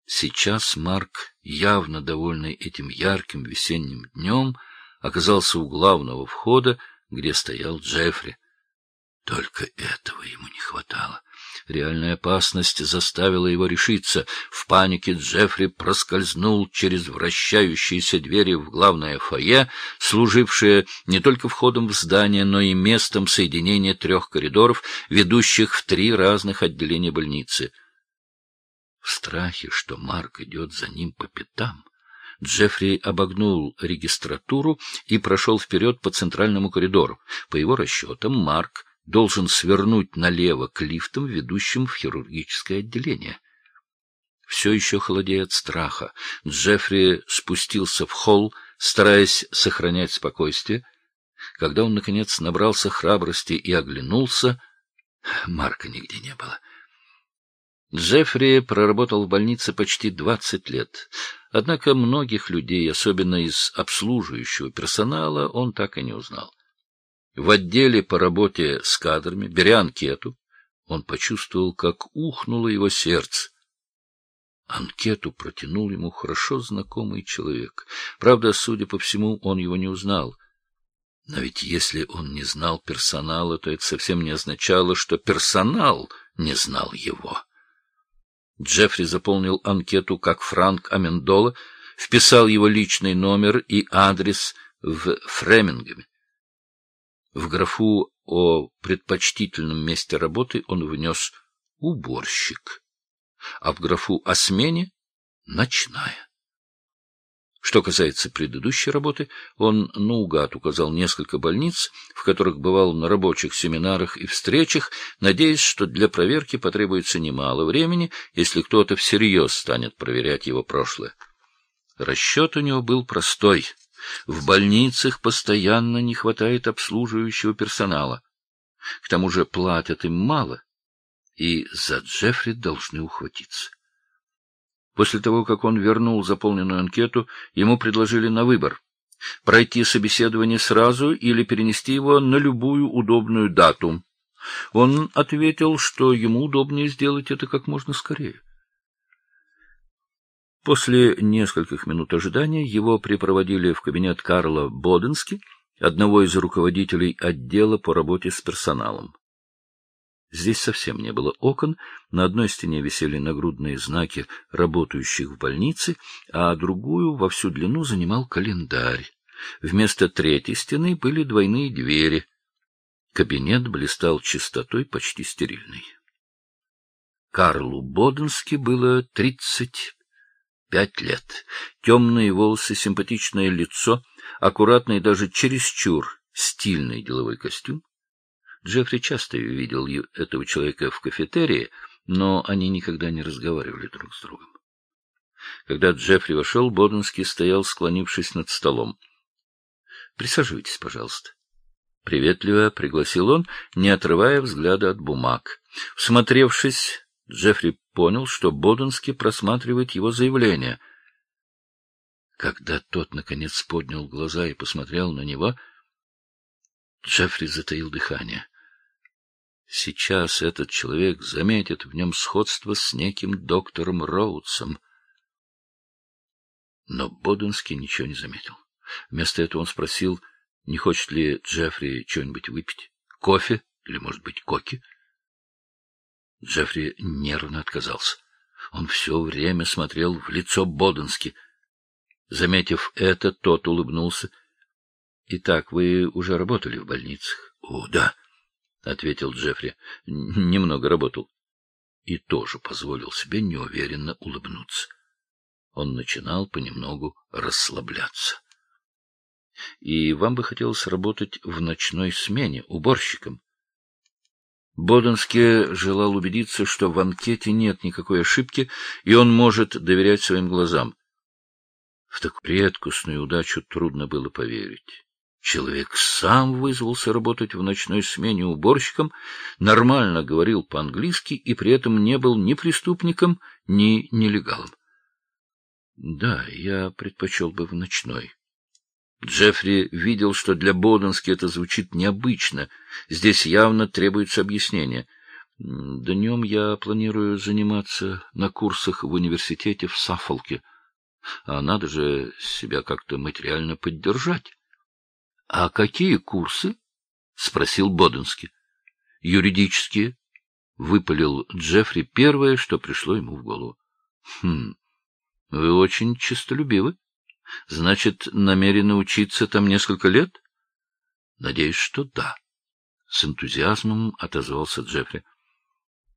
Сейчас Марк, явно довольный этим ярким весенним днем, оказался у главного входа, где стоял Джеффри. Только этого ему не хватало. Реальная опасность заставила его решиться. В панике Джеффри проскользнул через вращающиеся двери в главное фойе, служившее не только входом в здание, но и местом соединения 3 коридоров, ведущих в 3 разных отделения больницы. В страхе, что Марк идет за ним по пятам, Джеффри обогнул регистратуру и прошел вперед по центральному коридору. По его расчетам, Марк должен свернуть налево к лифтам, ведущим в хирургическое отделение. Все еще холодея от страха, Джеффри спустился в холл, стараясь сохранять спокойствие. Когда он, наконец, набрался храбрости и оглянулся, Марка нигде не было. Джеффри проработал в больнице почти 20 лет. Однако многих людей, особенно из обслуживающего персонала, он так и не узнал. В отделе по работе с кадрами, беря анкету, он почувствовал, как ухнуло его сердце. Анкету протянул ему хорошо знакомый человек. Правда, судя по всему, он его не узнал. Но ведь если он не знал персонала, то это совсем не означало, что персонал не знал его. Джеффри заполнил анкету как Франк Амендола, вписал его личный номер и адрес в Фремингеме. В графу о предпочтительном месте работы он внес «уборщик», а в графу о смене — «ночная». Что касается предыдущей работы, он наугад указал несколько больниц, в которых бывал на рабочих семинарах и встречах, надеясь, что для проверки потребуется немало времени, если кто-то всерьез станет проверять его прошлое. Расчет у него был простой. В больницах постоянно не хватает обслуживающего персонала. К тому же платят им мало, и за Джеффри должны ухватиться. После того, как он вернул заполненную анкету, ему предложили на выбор — пройти собеседование сразу или перенести его на любую удобную дату. Он ответил, что ему удобнее сделать это как можно скорее. После нескольких минут ожидания его припроводили в кабинет Карла Боденски, одного из руководителей отдела по работе с персоналом. Здесь совсем не было окон, на одной стене висели нагрудные знаки работающих в больнице, а другую во всю длину занимал календарь. Вместо 3-й стены были двойные двери. Кабинет блистал чистотой, почти стерильной. Карлу Боденски было 35 лет. Темные волосы, симпатичное лицо, аккуратный, даже чересчур стильный деловой костюм. Джеффри часто видел этого человека в кафетерии, но они никогда не разговаривали друг с другом. Когда Джеффри вошел, Боденски стоял, склонившись над столом. — Присаживайтесь, пожалуйста. Приветливо пригласил он, не отрывая взгляда от бумаг. Всмотревшись, Джеффри понял, что Боденски просматривает его заявление. Когда тот, наконец, поднял глаза и посмотрел на него, Джеффри затаил дыхание. Сейчас этот человек заметит в нем сходство с неким доктором Роудсом. Но Боденски ничего не заметил. Вместо этого он спросил, не хочет ли Джеффри что-нибудь выпить, кофе или, может быть, коки. Джеффри нервно отказался. Он все время смотрел в лицо Боденски. Заметив это, тот улыбнулся. — Итак, вы уже работали в больницах? — О, да, — ответил Джеффри. — Немного работал. И тоже позволил себе неуверенно улыбнуться. Он начинал понемногу расслабляться. — И вам бы хотелось работать в ночной смене уборщиком? Боденски желал убедиться, что в анкете нет никакой ошибки, и он может доверять своим глазам. В такую редкостную удачу трудно было поверить. Человек сам вызвался работать в ночной смене уборщиком, нормально говорил по-английски и при этом не был ни преступником, ни нелегалом. — Да, я предпочел бы в ночной. Джеффри видел, что для Боденски это звучит необычно. Здесь явно требуется объяснение. Днем я планирую заниматься на курсах в университете в Саффолке, а надо же себя как-то материально поддержать. — А какие курсы? — спросил Боденский. — Юридические, — выпалил Джеффри первое, что пришло ему в голову. — Вы очень честолюбивы. Значит, намерены учиться там несколько лет? — Надеюсь, что да. — с энтузиазмом отозвался Джеффри.